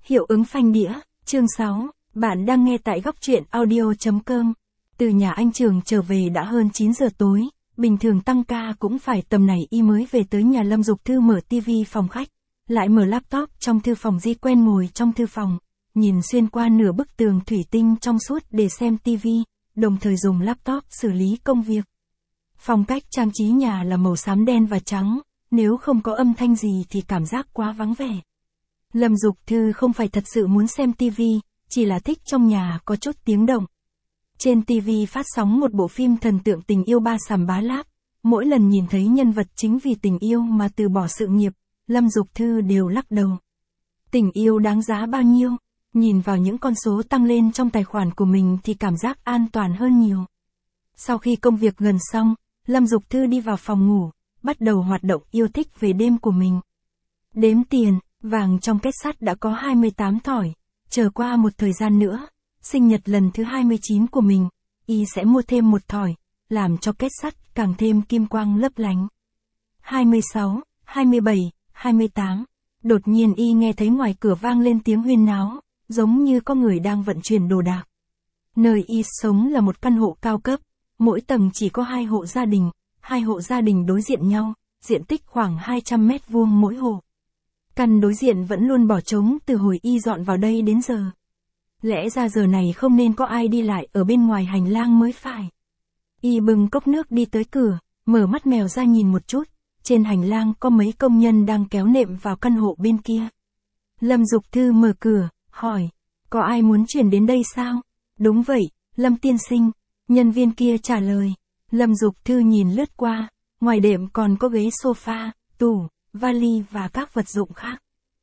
Hiệu ứng phanh đĩa, chương 6, bạn đang nghe tại góc truyện audio.com. Từ nhà anh Trường trở về đã hơn 9 giờ tối, bình thường tăng ca cũng phải tầm này y mới về tới nhà Lâm Dục Thư mở tivi phòng khách, lại mở laptop trong thư phòng di quen ngồi trong thư phòng, nhìn xuyên qua nửa bức tường thủy tinh trong suốt để xem tivi, đồng thời dùng laptop xử lý công việc. Phong cách trang trí nhà là màu xám đen và trắng, nếu không có âm thanh gì thì cảm giác quá vắng vẻ. Lâm Dục Thư không phải thật sự muốn xem tivi, chỉ là thích trong nhà có chút tiếng động. Trên tivi phát sóng một bộ phim thần tượng tình yêu ba xàm bá láp, mỗi lần nhìn thấy nhân vật chính vì tình yêu mà từ bỏ sự nghiệp, Lâm Dục Thư đều lắc đầu. Tình yêu đáng giá bao nhiêu? Nhìn vào những con số tăng lên trong tài khoản của mình thì cảm giác an toàn hơn nhiều. Sau khi công việc gần xong, Lâm Dục Thư đi vào phòng ngủ, bắt đầu hoạt động yêu thích về đêm của mình. Đếm tiền, vàng trong két sắt đã có 28 thỏi, chờ qua một thời gian nữa, sinh nhật lần thứ 29 của mình, y sẽ mua thêm một thỏi, làm cho két sắt càng thêm kim quang lấp lánh. 26, 27, 28, đột nhiên y nghe thấy ngoài cửa vang lên tiếng huyên náo, giống như có người đang vận chuyển đồ đạc. Nơi y sống là một căn hộ cao cấp, mỗi tầng chỉ có 2 hộ gia đình đối diện nhau, diện tích khoảng 200 mét vuông mỗi hộ. Căn đối diện vẫn luôn bỏ trống từ hồi y dọn vào đây đến giờ. Lẽ ra giờ này không nên có ai đi lại ở bên ngoài hành lang mới phải. Y bưng cốc nước đi tới cửa, mở mắt mèo ra nhìn một chút, trên hành lang có mấy công nhân đang kéo nệm vào căn hộ bên kia. Lâm Dục Thư mở cửa, hỏi, có ai muốn chuyển đến đây sao? Đúng vậy, Lâm tiên sinh, nhân viên kia trả lời. Lâm Dục Thư nhìn lướt qua, ngoài đệm còn có ghế sofa, tủ, vali và các vật dụng khác.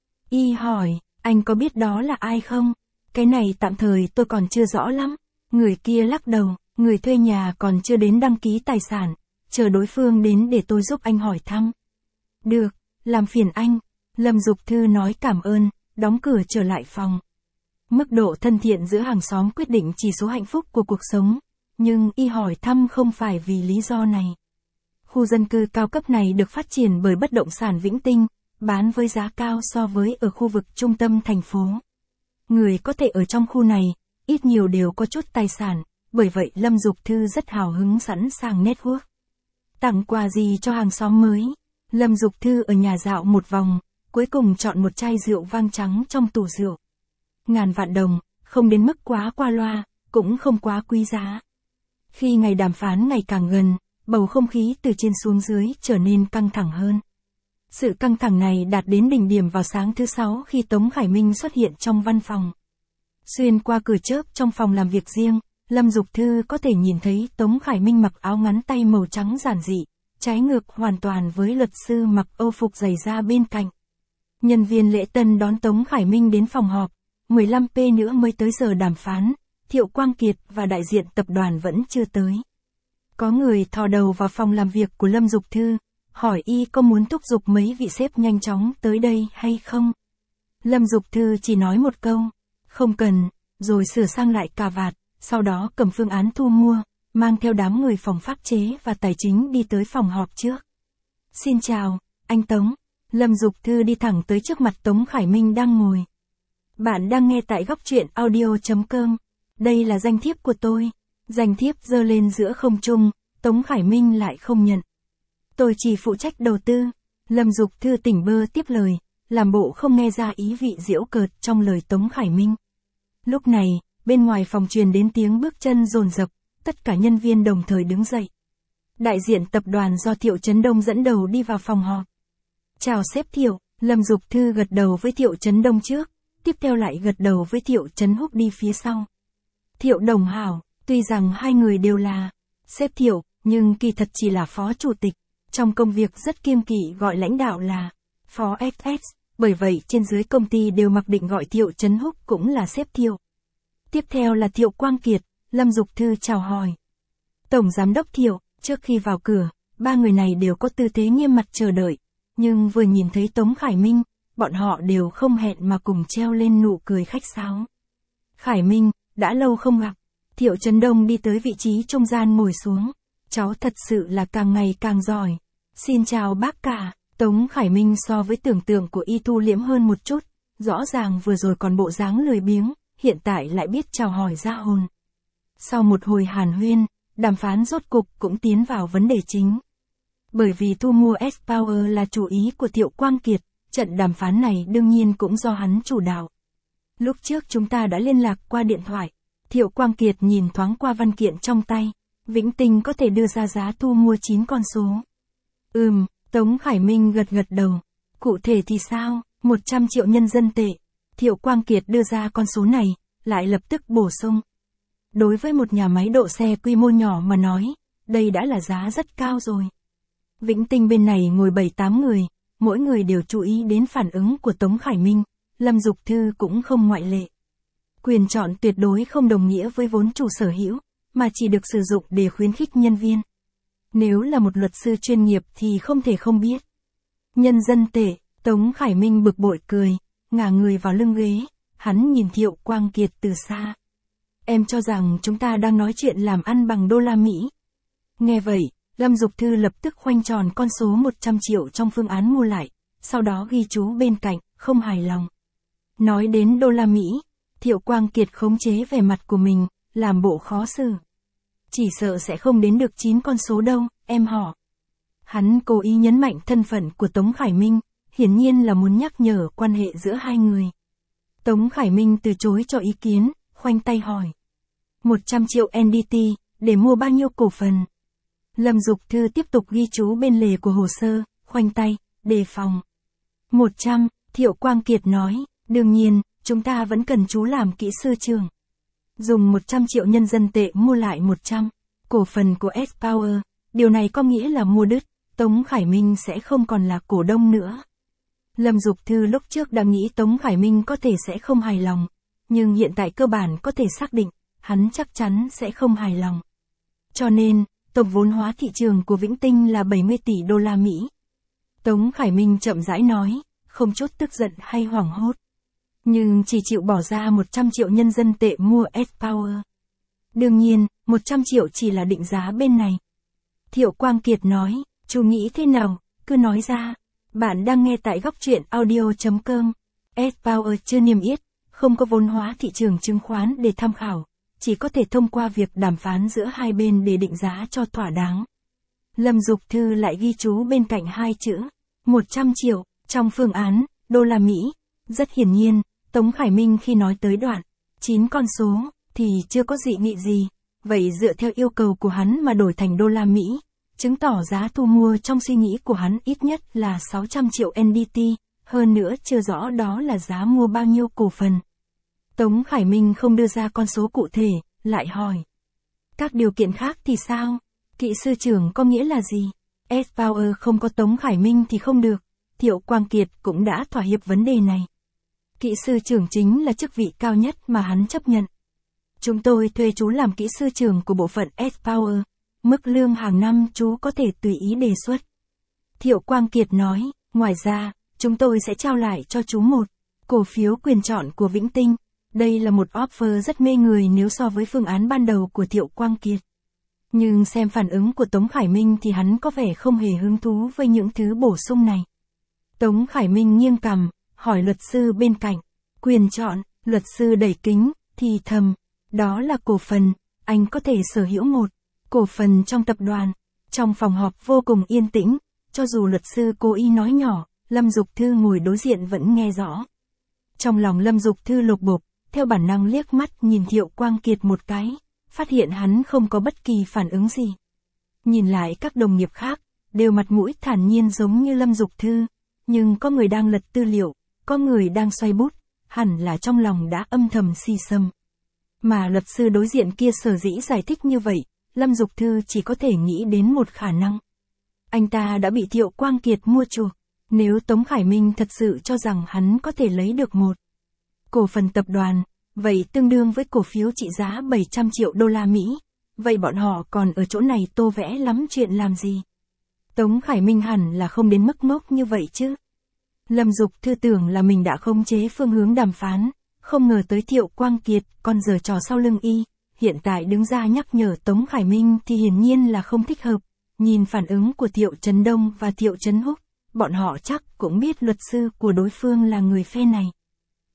Y hỏi, anh có biết đó là ai không? Cái này tạm thời tôi còn chưa rõ lắm. Người kia lắc đầu, người thuê nhà còn chưa đến đăng ký tài sản, chờ đối phương đến để tôi giúp anh hỏi thăm. Được, làm phiền anh. Lâm Dục Thư nói cảm ơn, đóng cửa trở lại phòng. Mức độ thân thiện giữa hàng xóm quyết định chỉ số hạnh phúc của cuộc sống, nhưng y hỏi thăm không phải vì lý do này. Khu dân cư cao cấp này được phát triển bởi bất động sản Vĩnh Tinh, bán với giá cao so với ở khu vực trung tâm thành phố. Người có thể ở trong khu này, ít nhiều đều có chút tài sản, bởi vậy Lâm Dục Thư rất hào hứng sẵn sàng network. Tặng quà gì cho hàng xóm mới? Lâm Dục Thư ở nhà dạo một vòng, cuối cùng chọn một chai rượu vang trắng trong tủ rượu. Ngàn vạn đồng, không đến mức quá qua loa, cũng không quá quý giá. Khi ngày đàm phán ngày càng gần, bầu không khí từ trên xuống dưới trở nên căng thẳng hơn. Sự căng thẳng này đạt đến đỉnh điểm vào sáng thứ 6 khi Tống Khải Minh xuất hiện trong văn phòng. Xuyên qua cửa chớp trong phòng làm việc riêng, Lâm Dục Thư có thể nhìn thấy Tống Khải Minh mặc áo ngắn tay màu trắng giản dị, trái ngược hoàn toàn với luật sư mặc âu phục dày da bên cạnh. Nhân viên lễ tân đón Tống Khải Minh đến phòng họp, 15p nữa mới tới giờ đàm phán, Thiệu Quang Kiệt và đại diện tập đoàn vẫn chưa tới. Có người thò đầu vào phòng làm việc của Lâm Dục Thư, hỏi y có muốn thúc giục mấy vị sếp nhanh chóng tới đây hay không. Lâm Dục Thư chỉ nói một câu, không cần, rồi sửa sang lại cà vạt, sau đó cầm phương án thu mua, mang theo đám người phòng pháp chế và tài chính đi tới phòng họp trước. Xin chào, anh Tống. Lâm Dục Thư đi thẳng tới trước mặt Tống Khải Minh đang ngồi. Bạn đang nghe tại góc truyện audio.com. Đây là danh thiếp của tôi. Danh thiếp giơ lên giữa không trung, Tống Khải Minh lại không nhận. Tôi chỉ phụ trách đầu tư. Lâm Dục Thư tỉnh bơ tiếp lời, làm bộ không nghe ra ý vị giễu cợt trong lời Tống Khải Minh. Lúc này, bên ngoài phòng truyền đến tiếng bước chân dồn dập, tất cả nhân viên đồng thời đứng dậy. Đại diện tập đoàn do Thiệu Chấn Đông dẫn đầu đi vào phòng họp. Chào sếp Thiệu, Lâm Dục Thư gật đầu với Thiệu Chấn Đông trước, tiếp theo lại gật đầu với Thiệu Chấn Húc đi phía sau. Thiệu đồng hảo, tuy rằng hai người đều là sếp Thiệu, nhưng kỳ thật chỉ là phó chủ tịch, trong công việc rất kiêng kỵ gọi lãnh đạo là phó FS, bởi vậy trên dưới công ty đều mặc định gọi Thiệu Chấn Húc cũng là sếp Thiệu. Tiếp theo là Thiệu Quang Kiệt, Lâm Dục Thư chào hỏi. Tổng giám đốc Thiệu, trước khi vào cửa, ba người này đều có tư thế nghiêm mặt chờ đợi, nhưng vừa nhìn thấy Tống Khải Minh, bọn họ đều không hẹn mà cùng treo lên nụ cười khách sáo. Khải Minh, đã lâu không gặp. Thiệu Chấn Đông đi tới vị trí trung gian ngồi xuống. Cháu thật sự là càng ngày càng giỏi. Xin chào bác cả. Tống Khải Minh so với tưởng tượng của y thu liễm hơn một chút, Rõ ràng vừa rồi còn bộ dáng lười biếng, hiện tại lại biết chào hỏi ra hồn. Sau một hồi hàn huyên, đàm phán rốt cục cũng tiến vào vấn đề chính. Bởi vì thu mua S-Power là chủ ý của Thiệu Quang Kiệt, trận đàm phán này đương nhiên cũng do hắn chủ đạo. Lúc trước chúng ta đã liên lạc qua điện thoại. Thiệu Quang Kiệt nhìn thoáng qua văn kiện trong tay. Vĩnh Tinh có thể đưa ra giá thu mua 9 con số. Tống Khải Minh gật gật đầu. Cụ thể thì sao? 100 triệu nhân dân tệ. Thiệu Quang Kiệt đưa ra con số này, lại lập tức bổ sung. Đối với một nhà máy độ xe quy mô nhỏ mà nói, đây đã là giá rất cao rồi. Vĩnh Tinh bên này ngồi 7-8 người, mỗi người đều chú ý đến phản ứng của Tống Khải Minh, Lâm Dục Thư cũng không ngoại lệ. Quyền chọn tuyệt đối không đồng nghĩa với vốn chủ sở hữu, mà chỉ được sử dụng để khuyến khích nhân viên. Nếu là một luật sư chuyên nghiệp thì không thể không biết. Nhân dân tệ, Tống Khải Minh bực bội cười, ngả người vào lưng ghế, hắn nhìn Thiệu Quang Kiệt từ xa. Em cho rằng chúng ta đang nói chuyện làm ăn bằng đô la Mỹ. Nghe vậy, Lâm Dục Thư lập tức khoanh tròn con số 100 triệu trong phương án mua lại, sau đó ghi chú bên cạnh, không hài lòng. Nói đến đô la Mỹ, Thiệu Quang Kiệt khống chế vẻ mặt của mình, làm bộ khó xử. Chỉ sợ sẽ không đến được 9 con số đâu, em họ. Hắn cố ý nhấn mạnh thân phận của Tống Khải Minh, hiển nhiên là muốn nhắc nhở quan hệ giữa hai người. Tống Khải Minh từ chối cho ý kiến, khoanh tay hỏi. 100 triệu NDT, để mua bao nhiêu cổ phần? Lâm Dục Thư tiếp tục ghi chú bên lề của hồ sơ, khoanh tay, đề phòng. 100, Thiệu Quang Kiệt nói, đương nhiên, chúng ta vẫn cần chú làm kỹ sư trưởng. Dùng 100 triệu nhân dân tệ mua lại 100 cổ phần của S-Power, điều này có nghĩa là mua đứt, Tống Khải Minh sẽ không còn là cổ đông nữa. Lâm Dục Thư lúc trước đã nghĩ Tống Khải Minh có thể sẽ không hài lòng, nhưng hiện tại cơ bản có thể xác định, hắn chắc chắn sẽ không hài lòng. Cho nên, tổng vốn hóa thị trường của Vĩnh Tinh là 70 tỷ đô la Mỹ. Tống Khải Minh chậm rãi nói, không chút tức giận hay hoảng hốt. Nhưng chỉ chịu bỏ ra 100 triệu nhân dân tệ mua S-Power. Đương nhiên, 100 triệu chỉ là định giá bên này. Thiệu Quang Kiệt nói, chú nghĩ thế nào, cứ nói ra. Bạn đang nghe tại góc truyện audio.com. S-Power chưa niêm yết, không có vốn hóa thị trường chứng khoán để tham khảo, chỉ có thể thông qua việc đàm phán giữa hai bên để định giá cho thỏa đáng. Lâm Dục Thư lại ghi chú bên cạnh hai chữ, 100 triệu, trong phương án, đô la Mỹ. Rất hiển nhiên, Tống Khải Minh khi nói tới đoạn 9 con số, thì chưa có dị nghị gì, vậy dựa theo yêu cầu của hắn mà đổi thành đô la Mỹ, chứng tỏ giá thu mua trong suy nghĩ của hắn ít nhất là 600 triệu NDT, hơn nữa chưa rõ đó là giá mua bao nhiêu cổ phần. Tống Khải Minh không đưa ra con số cụ thể, lại hỏi. Các điều kiện khác thì sao? Kỹ sư trưởng có nghĩa là gì? S-Power không có Tống Khải Minh thì không được. Thiệu Quang Kiệt cũng đã thỏa hiệp vấn đề này. Kỹ sư trưởng chính là chức vị cao nhất mà hắn chấp nhận. Chúng tôi thuê chú làm kỹ sư trưởng của bộ phận S-Power. Mức lương hàng năm chú có thể tùy ý đề xuất. Thiệu Quang Kiệt nói, ngoài ra, chúng tôi sẽ trao lại cho chú một cổ phiếu quyền chọn của Vĩnh Tinh. Đây là một offer rất mê người nếu so với phương án ban đầu của Thiệu Quang Kiệt. Nhưng xem phản ứng của Tống Khải Minh thì hắn có vẻ không hề hứng thú với những thứ bổ sung này. Tống Khải Minh nghiêng cằm, hỏi luật sư bên cạnh. Quyền chọn, luật sư đẩy kính, thì thầm. Đó là cổ phần, anh có thể sở hữu một cổ phần trong tập đoàn. Trong phòng họp vô cùng yên tĩnh, cho dù luật sư cố ý nói nhỏ, Lâm Dục Thư ngồi đối diện vẫn nghe rõ. Trong lòng Lâm Dục Thư lục bục, theo bản năng liếc mắt nhìn Thiệu Quang Kiệt một cái, phát hiện hắn không có bất kỳ phản ứng gì. Nhìn lại các đồng nghiệp khác, đều mặt mũi thản nhiên giống như Lâm Dục Thư, nhưng có người đang lật tư liệu, có người đang xoay bút, hẳn là trong lòng đã âm thầm si sâm. Mà luật sư đối diện kia sở dĩ giải thích như vậy, Lâm Dục Thư chỉ có thể nghĩ đến một khả năng. Anh ta đã bị Thiệu Quang Kiệt mua chuộc. Nếu Tống Khải Minh thật sự cho rằng hắn có thể lấy được một cổ phần tập đoàn, vậy tương đương với cổ phiếu trị giá 700 triệu đô la Mỹ, vậy bọn họ còn ở chỗ này tô vẽ lắm chuyện làm gì? Tống Khải Minh hẳn là không đến mức ngốc như vậy chứ. Lâm Dục Thư tưởng là mình đã khống chế phương hướng đàm phán, không ngờ tới Thiệu Quang Kiệt còn giở trò sau lưng y, hiện tại đứng ra nhắc nhở Tống Khải Minh thì hiển nhiên là không thích hợp. Nhìn phản ứng của Thiệu Trấn Đông và Thiệu Trấn Húc, bọn họ chắc cũng biết luật sư của đối phương là người phe này.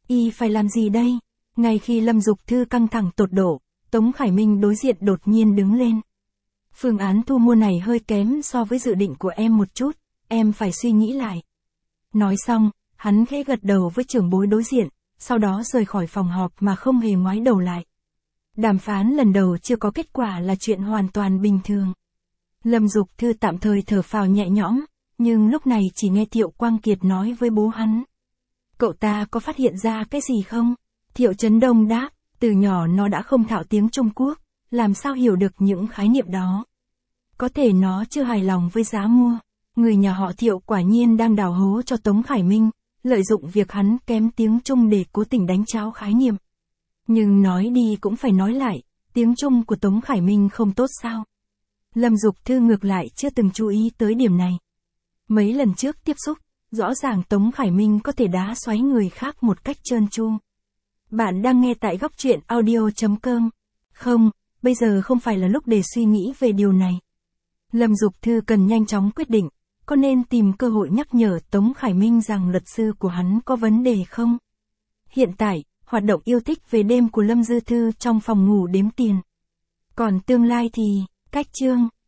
Y phải làm gì đây? Ngay khi Lâm Dục Thư căng thẳng tột độ, Tống Khải Minh đối diện đột nhiên đứng lên. Phương án thu mua này hơi kém so với dự định của em một chút, em phải suy nghĩ lại. Nói xong, hắn khẽ gật đầu với trưởng bối đối diện, sau đó rời khỏi phòng họp mà không hề ngoái đầu lại. Đàm phán lần đầu chưa có kết quả là chuyện hoàn toàn bình thường. Lâm Dục Thư tạm thời thở phào nhẹ nhõm, nhưng lúc này chỉ nghe Thiệu Quang Kiệt nói với bố hắn. Cậu ta có phát hiện ra cái gì không? Thiệu Chấn Đông đáp, từ nhỏ nó đã không thạo tiếng Trung Quốc, làm sao hiểu được những khái niệm đó. Có thể nó chưa hài lòng với giá mua. Người nhà họ Thiệu quả nhiên đang đào hố cho Tống Khải Minh, lợi dụng việc hắn kém tiếng Trung để cố tình đánh tráo khái niệm. Nhưng nói đi cũng phải nói lại, tiếng Trung của Tống Khải Minh không tốt sao? Lâm Dục Thư ngược lại chưa từng chú ý tới điểm này. Mấy lần trước tiếp xúc, rõ ràng Tống Khải Minh có thể đá xoáy người khác một cách trơn tru. Bạn đang nghe tại góc truyện audio.com. Không, bây giờ không phải là lúc để suy nghĩ về điều này. Lâm Dục Thư cần nhanh chóng quyết định, có nên tìm cơ hội nhắc nhở Tống Khải Minh rằng luật sư của hắn có vấn đề không? Hiện tại, hoạt động yêu thích về đêm của Lâm Dư Thư trong phòng ngủ đếm tiền. Còn tương lai thì, cách chương.